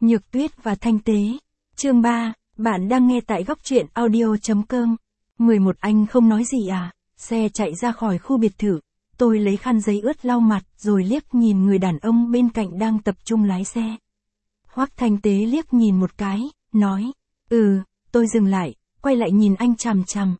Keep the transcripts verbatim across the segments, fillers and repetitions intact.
Nhược Tuyết và Thanh Tế. Chương ba, bạn đang nghe tại góc truyện audio chấm com. mười một Anh không nói gì à? Xe chạy ra khỏi khu biệt thự. Tôi lấy khăn giấy ướt lau mặt rồi liếc nhìn người đàn ông bên cạnh đang tập trung lái xe. Hoắc Thanh Tế liếc nhìn một cái, nói, ừ, tôi dừng lại, quay lại nhìn anh chằm chằm.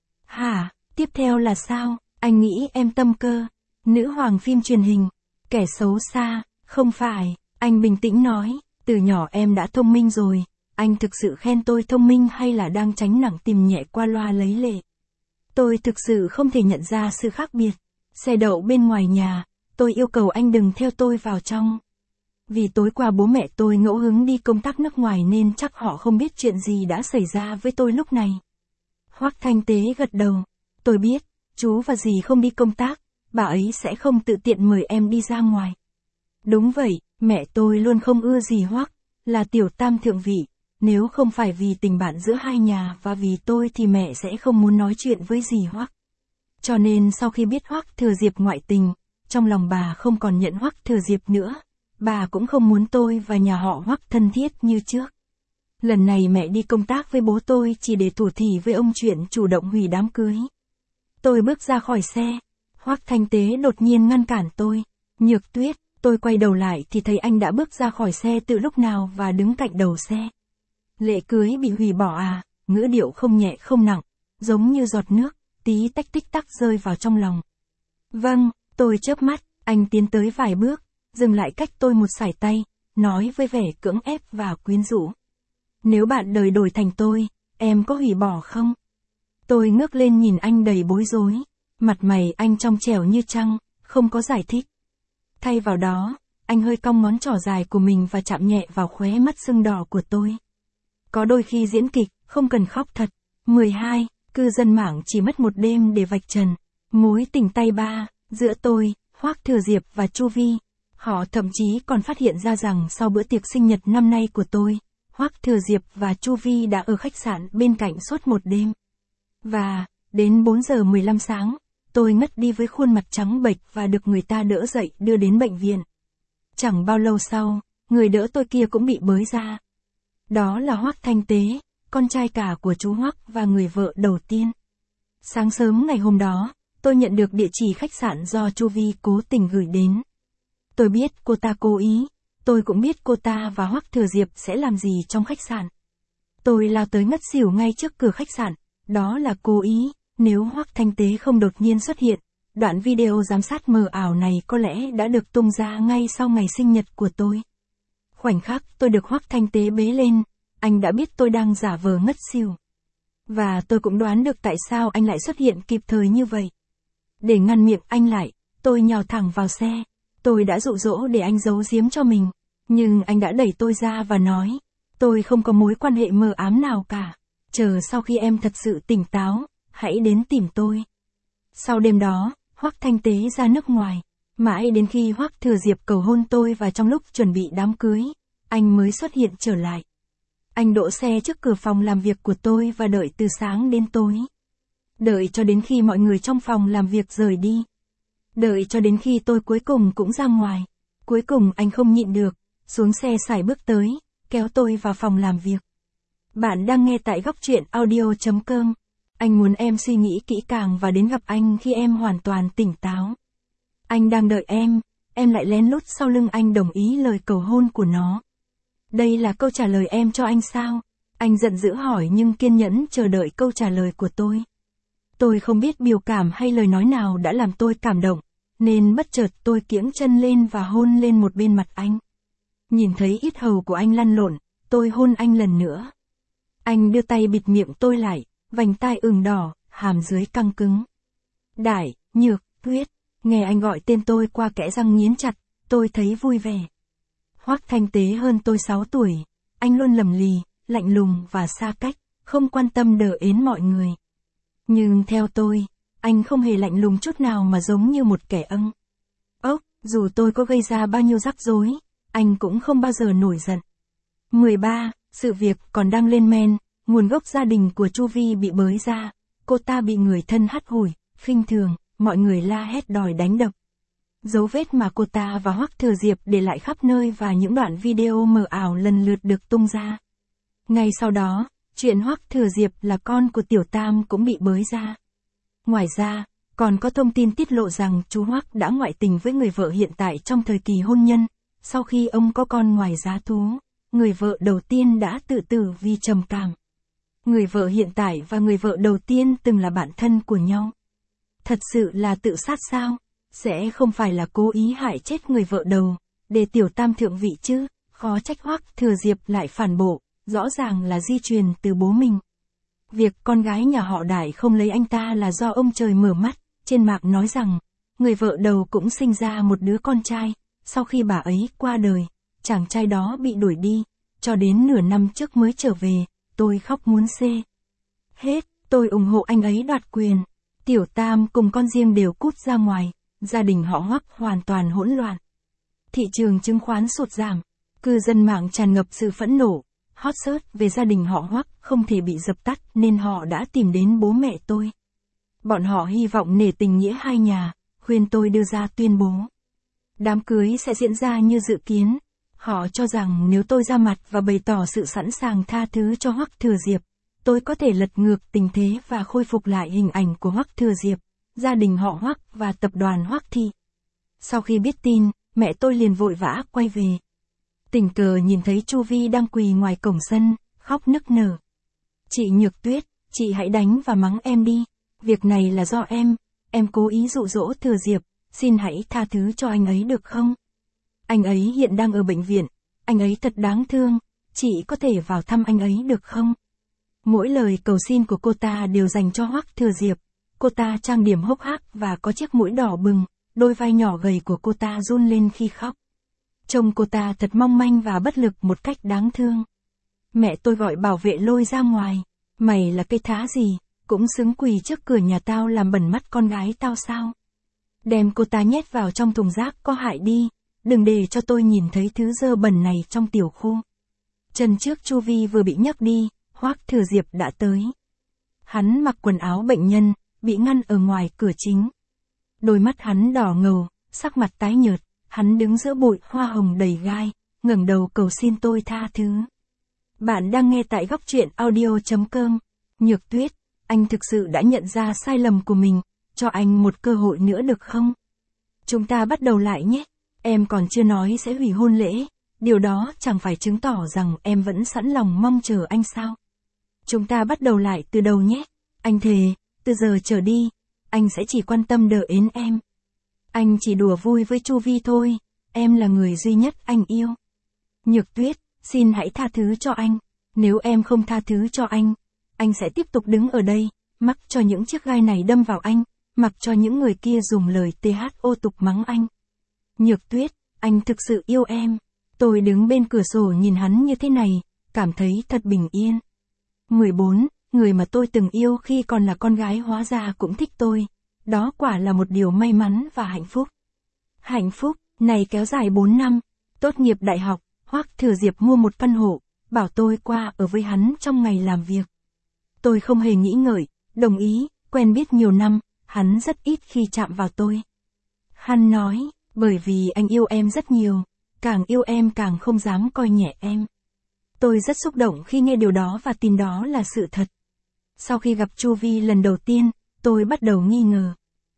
Hả, tiếp theo là sao? Anh nghĩ em tâm cơ, nữ hoàng phim truyền hình, kẻ xấu xa, không phải, anh bình tĩnh nói, từ nhỏ em đã thông minh rồi, anh thực sự khen tôi thông minh hay là đang tránh nặng tìm nhẹ qua loa lấy lệ? Tôi thực sự không thể nhận ra sự khác biệt. Xe đậu bên ngoài nhà, tôi yêu cầu anh đừng theo tôi vào trong. Vì tối qua bố mẹ tôi ngẫu hứng đi công tác nước ngoài nên chắc họ không biết chuyện gì đã xảy ra với tôi lúc này. Hoắc Thanh Tế gật đầu, tôi biết, chú và dì không đi công tác, bà ấy sẽ không tự tiện mời em đi ra ngoài. Đúng vậy, mẹ tôi luôn không ưa dì Hoắc, là tiểu tam thượng vị, nếu không phải vì tình bạn giữa hai nhà và vì tôi thì mẹ sẽ không muốn nói chuyện với dì Hoắc. Cho nên sau khi biết Hoắc Thừa Diệp ngoại tình, trong lòng bà không còn nhận Hoắc Thừa Diệp nữa, bà cũng không muốn tôi và nhà họ Hoắc thân thiết như trước. Lần này mẹ đi công tác với bố tôi chỉ để thủ thỉ với ông chuyện chủ động hủy đám cưới. Tôi bước ra khỏi xe, Hoắc Thanh Tế đột nhiên ngăn cản tôi, Nhược Tuyết, tôi quay đầu lại thì thấy anh đã bước ra khỏi xe từ lúc nào và đứng cạnh đầu xe. Lễ cưới bị hủy bỏ à? Ngữ điệu không nhẹ không nặng, giống như giọt nước, tí tách tích tắc rơi vào trong lòng. Vâng, tôi chớp mắt, anh tiến tới vài bước, dừng lại cách tôi một sải tay, nói với vẻ cưỡng ép và quyến rũ. Nếu bạn đời đổi thành tôi, em có hủy bỏ không? Tôi ngước lên nhìn anh đầy bối rối, mặt mày anh trong trẻo như trăng, không có giải thích. Thay vào đó, anh hơi cong ngón trỏ dài của mình và chạm nhẹ vào khóe mắt sưng đỏ của tôi. Có đôi khi diễn kịch, không cần khóc thật. mười hai, cư dân mạng chỉ mất một đêm để vạch trần mối tình tay ba giữa tôi, Hoắc Thừa Diệp và Chu Vi. Họ thậm chí còn phát hiện ra rằng sau bữa tiệc sinh nhật năm nay của tôi, Hoắc Thừa Diệp và Chu Vi đã ở khách sạn bên cạnh suốt một đêm. Và, đến bốn giờ mười lăm sáng, tôi ngất đi với khuôn mặt trắng bệch và được người ta đỡ dậy đưa đến bệnh viện. Chẳng bao lâu sau, người đỡ tôi kia cũng bị bới ra. Đó là Hoắc Thanh Tế, con trai cả của chú Hoắc và người vợ đầu tiên. Sáng sớm ngày hôm đó, tôi nhận được địa chỉ khách sạn do Chu Vi cố tình gửi đến. Tôi biết cô ta cố ý, tôi cũng biết cô ta và Hoắc Thừa Diệp sẽ làm gì trong khách sạn. Tôi lao tới ngất xỉu ngay trước cửa khách sạn, đó là cố ý, nếu Hoắc Thanh Tế không đột nhiên xuất hiện, đoạn video giám sát mờ ảo này có lẽ đã được tung ra ngay sau ngày sinh nhật của tôi. Khoảnh khắc tôi được Hoắc Thanh Tế bế lên, anh đã biết tôi đang giả vờ ngất xỉu. Và tôi cũng đoán được tại sao anh lại xuất hiện kịp thời như vậy. Để ngăn miệng anh lại, tôi nhào thẳng vào xe. Tôi đã dụ dỗ để anh giấu giếm cho mình, nhưng anh đã đẩy tôi ra và nói, tôi không có mối quan hệ mờ ám nào cả. Chờ sau khi em thật sự tỉnh táo, hãy đến tìm tôi. Sau đêm đó, Hoắc Thanh Tế ra nước ngoài. Mãi đến khi Hoắc Thừa Diệp cầu hôn tôi và trong lúc chuẩn bị đám cưới, anh mới xuất hiện trở lại. Anh đỗ xe trước cửa phòng làm việc của tôi và đợi từ sáng đến tối. Đợi cho đến khi mọi người trong phòng làm việc rời đi. Đợi cho đến khi tôi cuối cùng cũng ra ngoài. Cuối cùng anh không nhịn được, xuống xe sải bước tới, kéo tôi vào phòng làm việc. Bạn đang nghe tại góc truyện audio chấm com. Anh muốn em suy nghĩ kỹ càng và đến gặp anh khi em hoàn toàn tỉnh táo. Anh đang đợi em, em lại lén lút sau lưng anh đồng ý lời cầu hôn của nó. Đây là câu trả lời em cho anh sao? Anh giận dữ hỏi nhưng kiên nhẫn chờ đợi câu trả lời của tôi. Tôi không biết biểu cảm hay lời nói nào đã làm tôi cảm động, nên bất chợt tôi kiễng chân lên và hôn lên một bên mặt anh. Nhìn thấy yết hầu của anh lăn lộn, tôi hôn anh lần nữa. Anh đưa tay bịt miệng tôi lại, vành tai ửng đỏ, hàm dưới căng cứng. Đại, Nhược, Tuyết, nghe anh gọi tên tôi qua kẽ răng nghiến chặt, tôi thấy vui vẻ. Hoắc Thanh Tế hơn tôi sáu tuổi, anh luôn lầm lì, lạnh lùng và xa cách, không quan tâm đờ ến mọi người. Nhưng theo tôi, anh không hề lạnh lùng chút nào mà giống như một kẻ âng. Ốc, dù tôi có gây ra bao nhiêu rắc rối, anh cũng không bao giờ nổi giận. mười ba, sự việc còn đang lên men, nguồn gốc gia đình của Chu Vi bị bới ra, cô ta bị người thân hắt hủi, khinh thường, mọi người la hét đòi đánh đập. Dấu vết mà cô ta và Hoắc Thừa Diệp để lại khắp nơi và những đoạn video mờ ảo lần lượt được tung ra. Ngay sau đó, chuyện Hoắc Thừa Diệp là con của Tiểu Tam cũng bị bới ra. Ngoài ra, còn có thông tin tiết lộ rằng chú Hoắc đã ngoại tình với người vợ hiện tại trong thời kỳ hôn nhân, sau khi ông có con ngoài giá thú, người vợ đầu tiên đã tự tử vì trầm cảm. Người vợ hiện tại và người vợ đầu tiên từng là bạn thân của nhau. Thật sự là tự sát sao? Sẽ không phải là cố ý hại chết người vợ đầu, để Tiểu Tam thượng vị chứ, khó trách Hoắc Thừa Diệp lại phản bội, rõ ràng là di truyền từ bố mình. Việc con gái nhà họ Đại không lấy anh ta là do ông trời mở mắt, trên mạng nói rằng, người vợ đầu cũng sinh ra một đứa con trai, sau khi bà ấy qua đời, chàng trai đó bị đuổi đi, cho đến nửa năm trước mới trở về, tôi khóc muốn xê. Hết, tôi ủng hộ anh ấy đoạt quyền. Tiểu Tam cùng con riêng đều cút ra ngoài, gia đình họ Hoắc hoàn toàn hỗn loạn. Thị trường chứng khoán sụt giảm, cư dân mạng tràn ngập sự phẫn nộ, hot search về gia đình họ Hoắc không thể bị dập tắt nên họ đã tìm đến bố mẹ tôi. Bọn họ hy vọng nể tình nghĩa hai nhà, khuyên tôi đưa ra tuyên bố. Đám cưới sẽ diễn ra như dự kiến. Họ cho rằng nếu tôi ra mặt và bày tỏ sự sẵn sàng tha thứ cho Hoắc Thừa Diệp, tôi có thể lật ngược tình thế và khôi phục lại hình ảnh của Hoắc Thừa Diệp, gia đình họ Hoắc và tập đoàn Hoắc Thị. Sau khi biết tin, mẹ tôi liền vội vã quay về. Tình cờ nhìn thấy Chu Vi đang quỳ ngoài cổng sân, khóc nức nở. Chị Nhược Tuyết, chị hãy đánh và mắng em đi. Việc này là do em, em cố ý dụ dỗ Thừa Diệp, xin hãy tha thứ cho anh ấy được không? Anh ấy hiện đang ở bệnh viện, anh ấy thật đáng thương, chị có thể vào thăm anh ấy được không? Mỗi lời cầu xin của cô ta đều dành cho Hoắc Thừa Diệp. Cô ta trang điểm hốc hác và có chiếc mũi đỏ bừng, đôi vai nhỏ gầy của cô ta run lên khi khóc. Trông cô ta thật mong manh và bất lực một cách đáng thương. Mẹ tôi gọi bảo vệ lôi ra ngoài. Mày là cây thá gì, cũng xứng quỳ trước cửa nhà tao làm bẩn mắt con gái tao sao? Đem cô ta nhét vào trong thùng rác có hại đi, đừng để cho tôi nhìn thấy thứ dơ bẩn này trong tiểu khu. Chân trước Chu Vi vừa bị nhấc đi, Hoắc Thừa Diệp đã tới. Hắn mặc quần áo bệnh nhân, bị ngăn ở ngoài cửa chính. Đôi mắt hắn đỏ ngầu, sắc mặt tái nhợt, hắn đứng giữa bụi hoa hồng đầy gai, ngẩng đầu cầu xin tôi tha thứ. Bạn đang nghe tại góc truyện audio chấm com. Nhược Tuyết, anh thực sự đã nhận ra sai lầm của mình, cho anh một cơ hội nữa được không? Chúng ta bắt đầu lại nhé. Em còn chưa nói sẽ hủy hôn lễ, điều đó chẳng phải chứng tỏ rằng em vẫn sẵn lòng mong chờ anh sao? Chúng ta bắt đầu lại từ đầu nhé. Anh thề, từ giờ trở đi, anh sẽ chỉ quan tâm đợi đến em. Anh chỉ đùa vui với Chu Vi thôi, em là người duy nhất anh yêu. Nhược Tuyết, xin hãy tha thứ cho anh, nếu em không tha thứ cho anh, anh sẽ tiếp tục đứng ở đây, mắc cho những chiếc gai này đâm vào anh, mặc cho những người kia dùng lời tê hát ô tục mắng anh. Nhược Tuyết, anh thực sự yêu em. Tôi đứng bên cửa sổ nhìn hắn như thế này, cảm thấy thật bình yên. mười bốn, người mà tôi từng yêu khi còn là con gái hóa ra cũng thích tôi. Đó quả là một điều may mắn và hạnh phúc. Hạnh phúc này kéo dài bốn năm. Tốt nghiệp đại học, Hoắc Thừa Diệp mua một căn hộ, bảo tôi qua ở với hắn trong ngày làm việc. Tôi không hề nghĩ ngợi, đồng ý, quen biết nhiều năm, hắn rất ít khi chạm vào tôi. Hắn nói, bởi vì anh yêu em rất nhiều, càng yêu em càng không dám coi nhẹ em. Tôi rất xúc động khi nghe điều đó và tin đó là sự thật. Sau khi gặp Chu Vi lần đầu tiên, tôi bắt đầu nghi ngờ.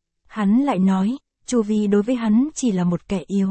Hắn lại nói, Chu Vi đối với hắn chỉ là một kẻ yếu.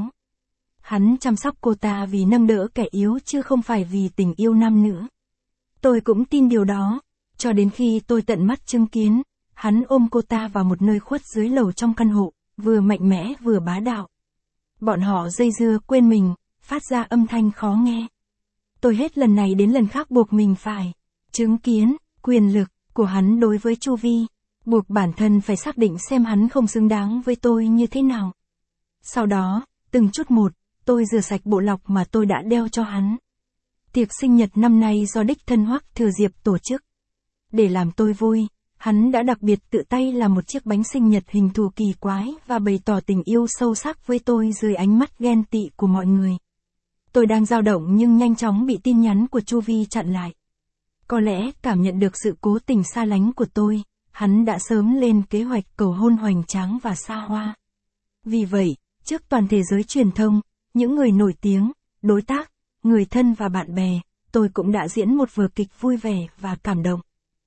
Hắn chăm sóc cô ta vì nâng đỡ kẻ yếu chứ không phải vì tình yêu nam nữ. Tôi cũng tin điều đó, cho đến khi tôi tận mắt chứng kiến, hắn ôm cô ta vào một nơi khuất dưới lầu trong căn hộ, vừa mạnh mẽ vừa bá đạo. Bọn họ dây dưa quên mình, phát ra âm thanh khó nghe. Tôi hết lần này đến lần khác buộc mình phải chứng kiến quyền lực của hắn đối với Chu Vi, buộc bản thân phải xác định xem hắn không xứng đáng với tôi như thế nào. Sau đó, từng chút một, tôi rửa sạch bộ lọc mà tôi đã đeo cho hắn. Tiệc sinh nhật năm nay do đích thân Hoắc Thừa Diệp tổ chức. Để làm tôi vui, hắn đã đặc biệt tự tay làm một chiếc bánh sinh nhật hình thù kỳ quái và bày tỏ tình yêu sâu sắc với tôi dưới ánh mắt ghen tị của mọi người. Tôi đang dao động nhưng nhanh chóng bị tin nhắn của Chu Vi chặn lại. Có lẽ cảm nhận được sự cố tình xa lánh của tôi, hắn đã sớm lên kế hoạch cầu hôn hoành tráng và xa hoa. Vì vậy, Trước toàn thế giới truyền thông, những người nổi tiếng, đối tác, người thân và bạn bè, tôi cũng đã diễn một vở kịch vui vẻ và cảm động.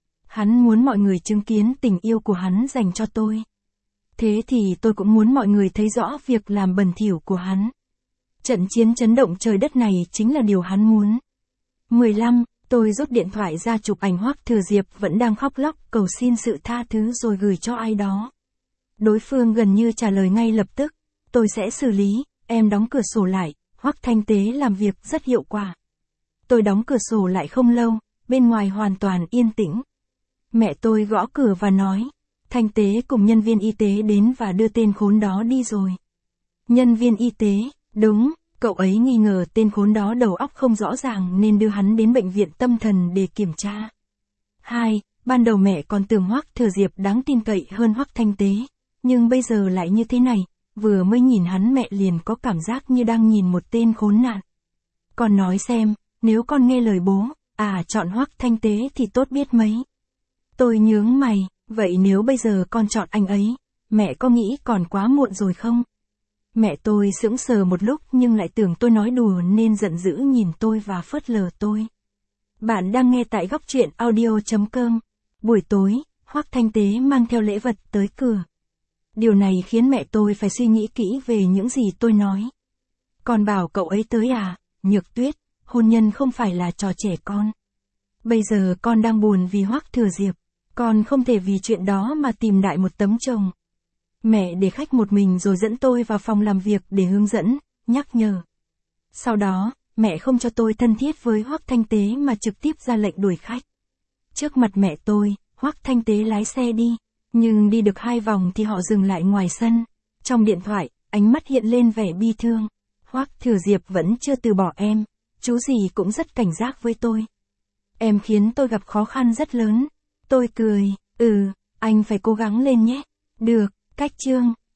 Hắn muốn mọi người chứng kiến tình yêu của hắn dành cho tôi. Thế thì tôi cũng muốn mọi người thấy rõ việc làm bẩn thỉu của hắn. Trận chiến chấn động trời đất này chính là điều hắn muốn. mười lăm. Tôi rút điện thoại ra chụp ảnh Hoắc Thừa Diệp vẫn đang khóc lóc cầu xin sự tha thứ rồi gửi cho ai đó. Đối phương gần như trả lời ngay lập tức. Tôi sẽ xử lý, em đóng cửa sổ lại, Hoắc Thanh Tế làm việc rất hiệu quả. Tôi đóng cửa sổ lại không lâu, bên ngoài hoàn toàn yên tĩnh. Mẹ tôi gõ cửa và nói, Thanh Tế cùng nhân viên y tế đến và đưa tên khốn đó đi rồi. Nhân viên y tế, đúng, cậu ấy nghi ngờ tên khốn đó đầu óc không rõ ràng nên đưa hắn đến bệnh viện tâm thần để kiểm tra. hai. Ban đầu mẹ còn tưởng Hoắc Thừa Diệp đáng tin cậy hơn Hoắc Thanh Tế, nhưng bây giờ lại như thế này, vừa mới nhìn hắn mẹ liền có cảm giác như đang nhìn một tên khốn nạn. Con nói xem, nếu con nghe lời bố, à chọn Hoắc Thanh Tế thì tốt biết mấy. Tôi nhướng mày, vậy nếu bây giờ con chọn anh ấy, mẹ có nghĩ còn quá muộn rồi không? Mẹ tôi sững sờ một lúc nhưng lại tưởng tôi nói đùa nên giận dữ nhìn tôi và phớt lờ tôi. Bạn đang nghe tại góc truyện audio chấm com. Buổi tối, Hoắc Thanh Tế mang theo lễ vật tới cửa. Điều này khiến mẹ tôi phải suy nghĩ kỹ về những gì tôi nói. Con bảo cậu ấy tới à, Nhược Tuyết, hôn nhân không phải là trò trẻ con. Bây giờ con đang buồn vì Hoắc Thừa Diệp, con không thể vì chuyện đó mà tìm đại một tấm chồng. Mẹ để khách một mình rồi dẫn tôi vào phòng làm việc để hướng dẫn, nhắc nhở. Sau đó, mẹ không cho tôi thân thiết với Hoắc Thanh Tế mà trực tiếp ra lệnh đuổi khách. Trước mặt mẹ tôi, Hoắc Thanh Tế lái xe đi, nhưng đi được hai vòng thì họ dừng lại ngoài sân. Trong điện thoại, ánh mắt hiện lên vẻ bi thương. Hoắc Thừa Diệp vẫn chưa từ bỏ em, chú gì cũng rất cảnh giác với tôi. Em khiến tôi gặp khó khăn rất lớn. Tôi cười, ừ, anh phải cố gắng lên nhé. Được, cách chương.